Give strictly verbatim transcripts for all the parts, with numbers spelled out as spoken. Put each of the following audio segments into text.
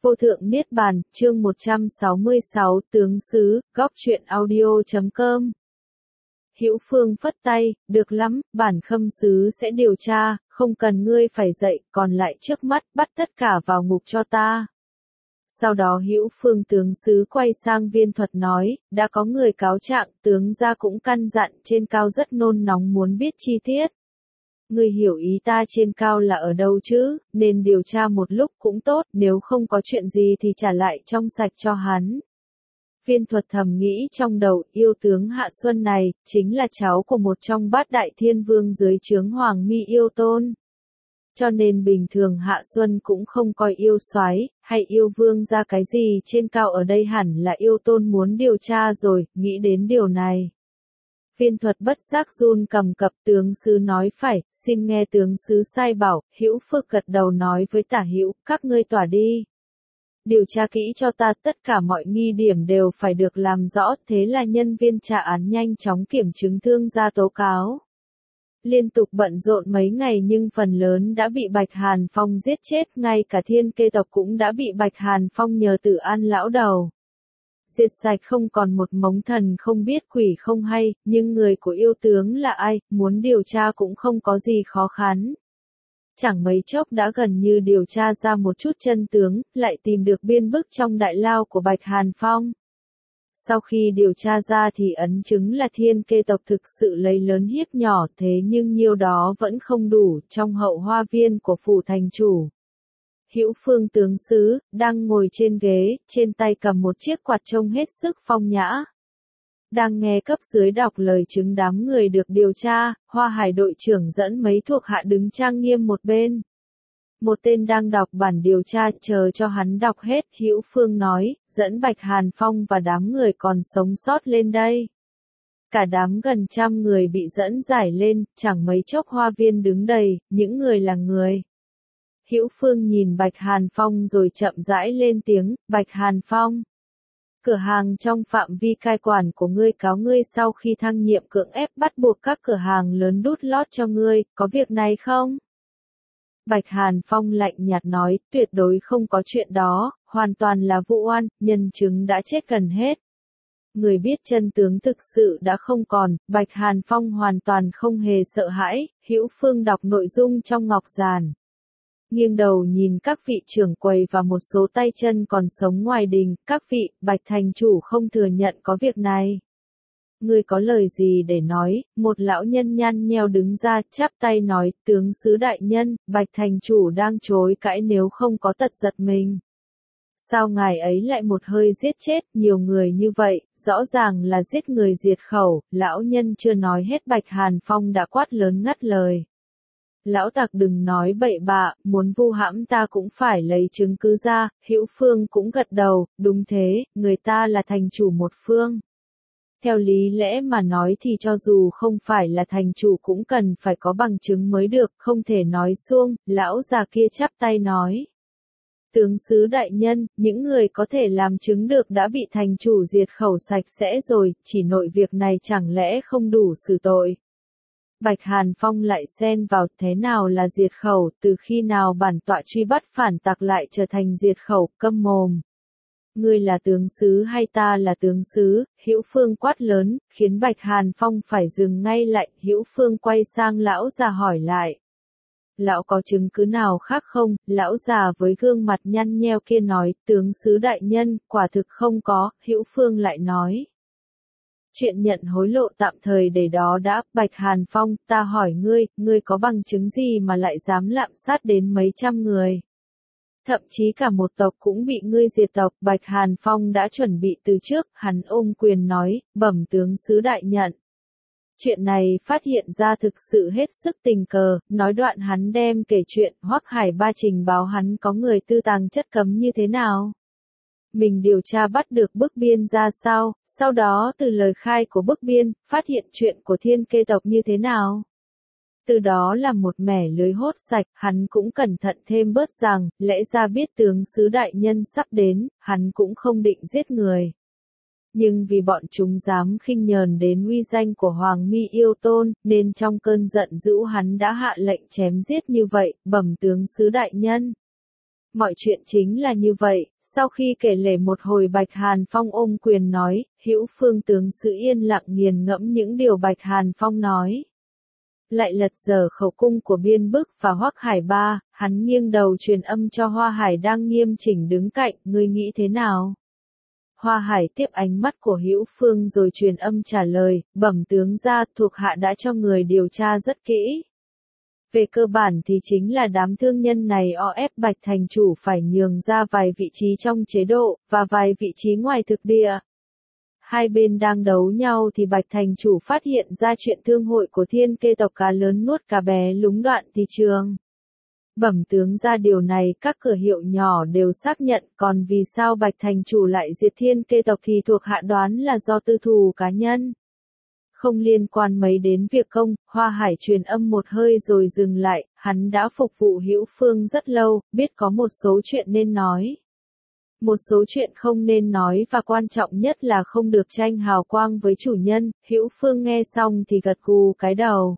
Vô thượng Niết bàn, chương một trăm sáu mươi sáu, tướng sứ, góc truyện audio chấm com. Hữu Phương phất tay, được lắm, bản khâm sứ sẽ điều tra, không cần ngươi phải dậy, còn lại trước mắt, bắt tất cả vào ngục cho ta. Sau đó Hữu Phương tướng sứ quay sang Viên Thuật nói, đã có người cáo trạng, tướng gia cũng căn dặn, trên cao rất nôn nóng muốn biết chi tiết. Ngươi hiểu ý ta, trên cao là ở đâu chứ, nên điều tra một lúc cũng tốt, nếu không có chuyện gì thì trả lại trong sạch cho hắn. Viên Thuật thầm nghĩ trong đầu, yêu tướng Hạ Xuân này, chính là cháu của một trong bát đại thiên vương dưới trướng Hoàng Mi Yêu Tôn. Cho nên bình thường Hạ Xuân cũng không coi yêu soái hay yêu vương ra cái gì, trên cao ở đây hẳn là yêu tôn muốn điều tra rồi, nghĩ đến điều này. Viên Thuật bất giác run cầm cập, tướng sứ nói phải, xin nghe tướng sứ sai bảo. Hữu Phước gật đầu nói với Tả Hữu, các ngươi tỏa đi. Điều tra kỹ cho ta, tất cả mọi nghi điểm đều phải được làm rõ, thế là nhân viên tra án nhanh chóng kiểm chứng thương gia tố cáo. Liên tục bận rộn mấy ngày nhưng phần lớn đã bị Bạch Hàn Phong giết chết, ngay cả Thiên Kê tộc cũng đã bị Bạch Hàn Phong nhờ Tử An lão đầu diệt sạch, không còn một mống thần không biết quỷ không hay, nhưng người của yêu tướng là ai, muốn điều tra cũng không có gì khó khăn. Chẳng mấy chốc đã gần như điều tra ra một chút chân tướng, lại tìm được biên bức trong đại lao của Bạch Hàn Phong. Sau khi điều tra ra thì ấn chứng là Thiên Kê tộc thực sự lấy lớn hiếp nhỏ, thế nhưng nhiêu đó vẫn không đủ. Trong hậu hoa viên của phủ thành chủ, Hữu Phương tướng sứ đang ngồi trên ghế, trên tay cầm một chiếc quạt trông hết sức phong nhã. Đang nghe cấp dưới đọc lời chứng đám người được điều tra, Hoa Hải đội trưởng dẫn mấy thuộc hạ đứng trang nghiêm một bên. Một tên đang đọc bản điều tra, chờ cho hắn đọc hết, Hữu Phương nói, dẫn Bạch Hàn Phong và đám người còn sống sót lên đây. Cả đám gần trăm người bị dẫn giải lên, chẳng mấy chốc hoa viên đứng đầy, những người là người. Hữu Phương nhìn Bạch Hàn Phong rồi chậm rãi lên tiếng, Bạch Hàn Phong. Cửa hàng trong phạm vi cai quản của ngươi cáo ngươi sau khi thăng nhiệm cưỡng ép bắt buộc các cửa hàng lớn đút lót cho ngươi, có việc này không? Bạch Hàn Phong lạnh nhạt nói, tuyệt đối không có chuyện đó, hoàn toàn là vụ oan, nhân chứng đã chết gần hết. Người biết chân tướng thực sự đã không còn, Bạch Hàn Phong hoàn toàn không hề sợ hãi. Hữu Phương đọc nội dung trong ngọc giản. Nghiêng đầu nhìn các vị trưởng quầy và một số tay chân còn sống ngoài đình, các vị, Bạch thành chủ không thừa nhận có việc này. Ngươi có lời gì để nói? Một lão nhân nhăn nheo đứng ra, chắp tay nói, tướng sứ đại nhân, Bạch thành chủ đang chối cãi nếu không có tật giật mình. Sao ngài ấy lại một hơi giết chết nhiều người như vậy, rõ ràng là giết người diệt khẩu. Lão nhân chưa nói hết, Bạch Hàn Phong đã quát lớn ngắt lời. Lão tặc đừng nói bậy bạ, muốn vu hãm ta cũng phải lấy chứng cứ ra. Hữu Phương cũng gật đầu, đúng thế, người ta là thành chủ một phương. Theo lý lẽ mà nói thì cho dù không phải là thành chủ cũng cần phải có bằng chứng mới được, không thể nói suông. Lão già kia chắp tay nói. Tướng sứ đại nhân, những người có thể làm chứng được đã bị thành chủ diệt khẩu sạch sẽ rồi, chỉ nội việc này chẳng lẽ không đủ xử tội. Bạch Hàn Phong lại xen vào, thế nào là diệt khẩu, từ khi nào bản tọa truy bắt phản tặc lại trở thành diệt khẩu, câm mồm. Ngươi là tướng sứ hay ta là tướng sứ? Hữu Phương quát lớn, khiến Bạch Hàn Phong phải dừng ngay lại. Hữu Phương quay sang lão già hỏi lại. Lão có chứng cứ nào khác không? Lão già với gương mặt nhăn nheo kia nói, tướng sứ đại nhân, quả thực không có. Hữu Phương lại nói. Chuyện nhận hối lộ tạm thời để đó đã. Bạch Hàn Phong, ta hỏi ngươi, ngươi có bằng chứng gì mà lại dám lạm sát đến mấy trăm người? Thậm chí cả một tộc cũng bị ngươi diệt tộc. Bạch Hàn Phong đã chuẩn bị từ trước, hắn ôm quyền nói, bẩm tướng sứ đại nhận. Chuyện này phát hiện ra thực sự hết sức tình cờ, nói đoạn hắn đem kể chuyện Hoắc Hải Ba trình báo hắn có người tư tàng chất cấm như thế nào. Mình điều tra bắt được Bức Biên ra sao, sau đó từ lời khai của Bức Biên, phát hiện chuyện của Thiên Kê tộc như thế nào. Từ đó là một mẻ lưới hốt sạch, hắn cũng cẩn thận thêm bớt rằng, lẽ ra biết tướng sứ đại nhân sắp đến, hắn cũng không định giết người. Nhưng vì bọn chúng dám khinh nhờn đến uy danh của Hoàng Mi Yêu Tôn, nên trong cơn giận dữ hắn đã hạ lệnh chém giết như vậy. Bẩm tướng sứ đại nhân. Mọi chuyện chính là như vậy, sau khi kể lể một hồi Bạch Hàn Phong ôm quyền nói, Hữu Phương tướng sứ yên lặng nghiền ngẫm những điều Bạch Hàn Phong nói. Lại lật dở khẩu cung của Biên Bức và Hoắc Hải Ba, hắn nghiêng đầu truyền âm cho Hoa Hải đang nghiêm chỉnh đứng cạnh, ngươi nghĩ thế nào? Hoa Hải tiếp ánh mắt của Hữu Phương rồi truyền âm trả lời, bẩm tướng gia, thuộc hạ đã cho người điều tra rất kỹ. Về cơ bản thì chính là đám thương nhân này o ép Bạch thành chủ phải nhường ra vài vị trí trong chế độ, và vài vị trí ngoài thực địa. Hai bên đang đấu nhau thì Bạch thành chủ phát hiện ra chuyện thương hội của Thiên Kê tộc cá lớn nuốt cá bé lúng đoạn thị trường. Bẩm tướng ra điều này các cửa hiệu nhỏ đều xác nhận, còn vì sao Bạch thành chủ lại diệt Thiên Kê tộc thì thuộc hạ đoán là do tư thù cá nhân. Không liên quan mấy đến việc công, Hoa Hải truyền âm một hơi rồi dừng lại, hắn đã phục vụ Hữu Phương rất lâu, biết có một số chuyện nên nói. Một số chuyện không nên nói và quan trọng nhất là không được tranh hào quang với chủ nhân, Hữu Phương nghe xong thì gật gù cái đầu.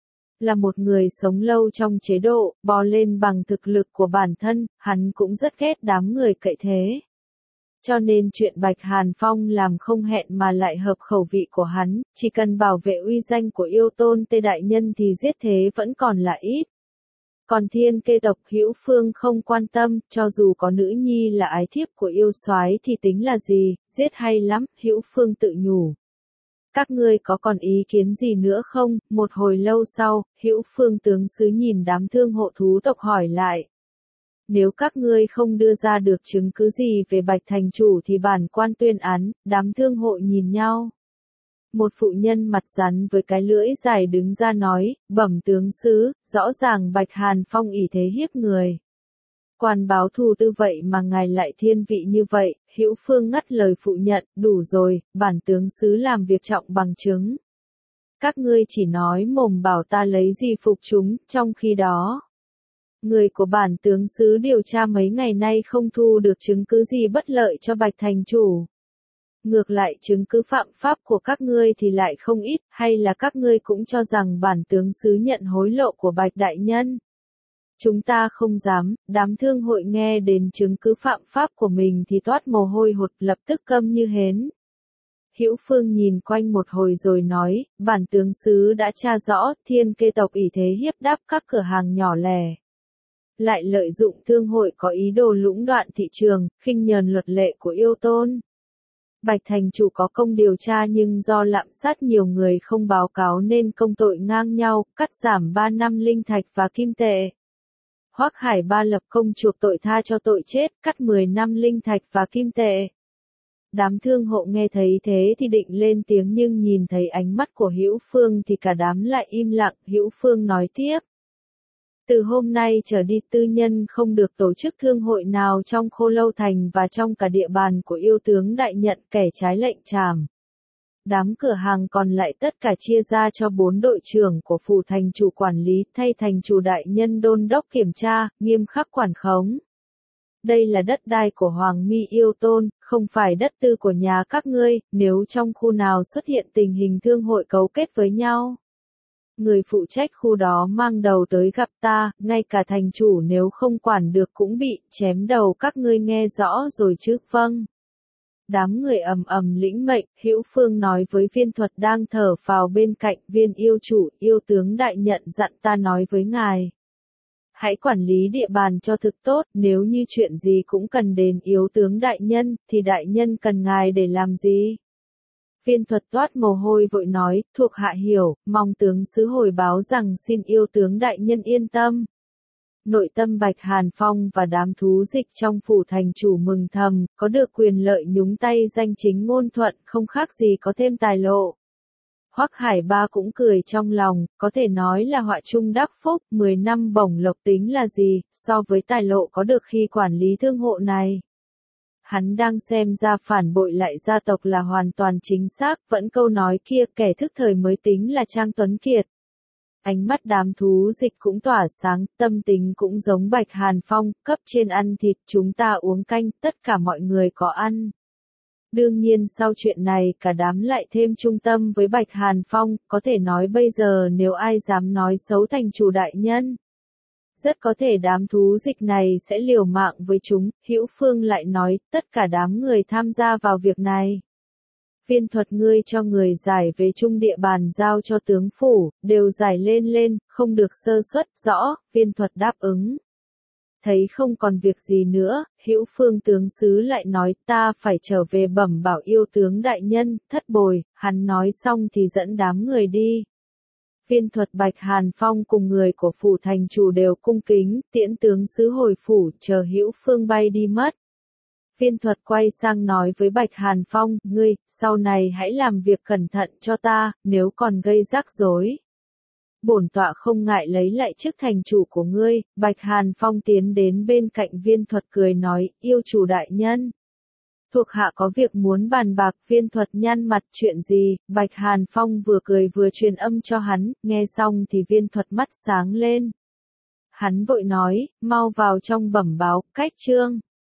Là một người sống lâu trong chế độ, bò lên bằng thực lực của bản thân, hắn cũng rất ghét đám người cậy thế. Cho nên chuyện Bạch Hàn Phong làm không hẹn mà lại hợp khẩu vị của hắn, chỉ cần bảo vệ uy danh của Yêu Tôn Tê Đại Nhân thì giết thế vẫn còn là ít. Còn Thiên Kê tộc Hữu Phương không quan tâm, cho dù có nữ nhi là ái thiếp của yêu soái thì tính là gì, giết hay lắm, Hữu Phương tự nhủ. Các ngươi có còn ý kiến gì nữa không? Một hồi lâu sau, Hữu Phương tướng sứ nhìn đám thương hộ thú tộc hỏi lại. Nếu các ngươi không đưa ra được chứng cứ gì về Bạch thành chủ thì bản quan tuyên án, đám thương hộ nhìn nhau. Một phụ nhân mặt rắn với cái lưỡi dài đứng ra nói, bẩm tướng sứ, rõ ràng Bạch Hàn Phong ỷ thế hiếp người. Quan báo thù tư vậy mà ngài lại thiên vị như vậy, Hữu Phương ngắt lời phụ nhận, đủ rồi, bản tướng sứ làm việc trọng bằng chứng. Các ngươi chỉ nói mồm bảo ta lấy gì phục chúng, trong khi đó. Người của bản tướng sứ điều tra mấy ngày nay không thu được chứng cứ gì bất lợi cho Bạch thành chủ. Ngược lại chứng cứ phạm pháp của các ngươi thì lại không ít, hay là các ngươi cũng cho rằng bản tướng sứ nhận hối lộ của Bạch đại nhân. Chúng ta không dám, đám thương hội nghe đến chứng cứ phạm pháp của mình thì toát mồ hôi hột lập tức câm như hến. Hữu Phương nhìn quanh một hồi rồi nói, bản tướng sứ đã tra rõ, Thiên Kê tộc ỷ thế hiếp đáp các cửa hàng nhỏ lẻ. Lại lợi dụng thương hội có ý đồ lũng đoạn thị trường, khinh nhờn luật lệ của Yêu Tôn. Bạch thành chủ có công điều tra nhưng do lạm sát nhiều người không báo cáo nên công tội ngang nhau, cắt giảm ba năm linh thạch và kim tệ. Hoắc Hải Ba lập công chuộc tội tha cho tội chết, cắt mười năm linh thạch và kim tệ. Đám thương hộ nghe thấy thế thì định lên tiếng nhưng nhìn thấy ánh mắt của Hữu Phương thì cả đám lại im lặng, Hữu Phương nói tiếp. Từ hôm nay trở đi tư nhân không được tổ chức thương hội nào trong Khô Lâu Thành và trong cả địa bàn của Yêu tướng đại nhận kẻ trái lệnh trảm. Đám cửa hàng còn lại tất cả chia ra cho bốn đội trưởng của phủ thành chủ quản lý thay thành chủ đại nhân đôn đốc kiểm tra, nghiêm khắc quản khống. Đây là đất đai của Hoàng Mi Yêu Tôn, không phải đất tư của nhà các ngươi, nếu trong khu nào xuất hiện tình hình thương hội cấu kết với nhau. Người phụ trách khu đó mang đầu tới gặp ta, ngay cả thành chủ nếu không quản được cũng bị chém đầu các ngươi nghe rõ rồi chứ, vâng. Đám người ầm ầm lĩnh mệnh, Hữu Phương nói với Viên Thuật đang thở phào bên cạnh, Viên yêu chủ, yêu tướng đại nhận dặn ta nói với ngài. Hãy quản lý địa bàn cho thực tốt, nếu như chuyện gì cũng cần đến yêu tướng đại nhân, thì đại nhân cần ngài để làm gì? Viên Thuật toát mồ hôi vội nói, thuộc hạ hiểu, mong tướng sứ hồi báo rằng xin yêu tướng đại nhân yên tâm. Nội tâm Bạch Hàn Phong và đám thú dịch trong phủ thành chủ mừng thầm, có được quyền lợi nhúng tay danh chính ngôn thuận, không khác gì có thêm tài lộ. Hoắc Hải Ba cũng cười trong lòng, có thể nói là họa chung đắc phúc, mười năm bổng lộc tính là gì, so với tài lộ có được khi quản lý thương hộ này. Hắn đang xem ra phản bội lại gia tộc là hoàn toàn chính xác, vẫn câu nói kia kẻ thức thời mới tính là Trang Tuấn Kiệt. Ánh mắt đám thú dịch cũng tỏa sáng, tâm tình cũng giống Bạch Hàn Phong, cấp trên ăn thịt, chúng ta uống canh, tất cả mọi người có ăn. Đương nhiên sau chuyện này cả đám lại thêm trung tâm với Bạch Hàn Phong, có thể nói bây giờ nếu ai dám nói xấu thành chủ đại nhân. Rất có thể đám thú dịch này sẽ liều mạng với chúng, Hữu Phương lại nói, tất cả đám người tham gia vào việc này. Viên thuật ngươi cho người giải về chung địa bàn giao cho tướng phủ, đều giải lên lên, không được sơ suất, rõ, viên thuật đáp ứng. Thấy không còn việc gì nữa, Hữu Phương tướng sứ lại nói, ta phải trở về bẩm bảo yêu tướng đại nhân, thất bồi, hắn nói xong thì dẫn đám người đi. Viên thuật Bạch Hàn Phong cùng người của phủ thành chủ đều cung kính, tiễn tướng sứ hồi phủ, chờ Hữu Phương bay đi mất. Viên thuật quay sang nói với Bạch Hàn Phong, ngươi, sau này hãy làm việc cẩn thận cho ta, nếu còn gây rắc rối. Bổn tọa không ngại lấy lại chức thành chủ của ngươi. Bạch Hàn Phong tiến đến bên cạnh viên thuật cười nói, yêu chủ đại nhân. Thuộc hạ có việc muốn bàn bạc. Viên thuật nhăn mặt, chuyện gì? Bạch Hàn Phong vừa cười vừa truyền âm cho hắn, nghe xong thì viên thuật mắt sáng lên. Hắn vội nói, mau vào trong bẩm báo, cách chương.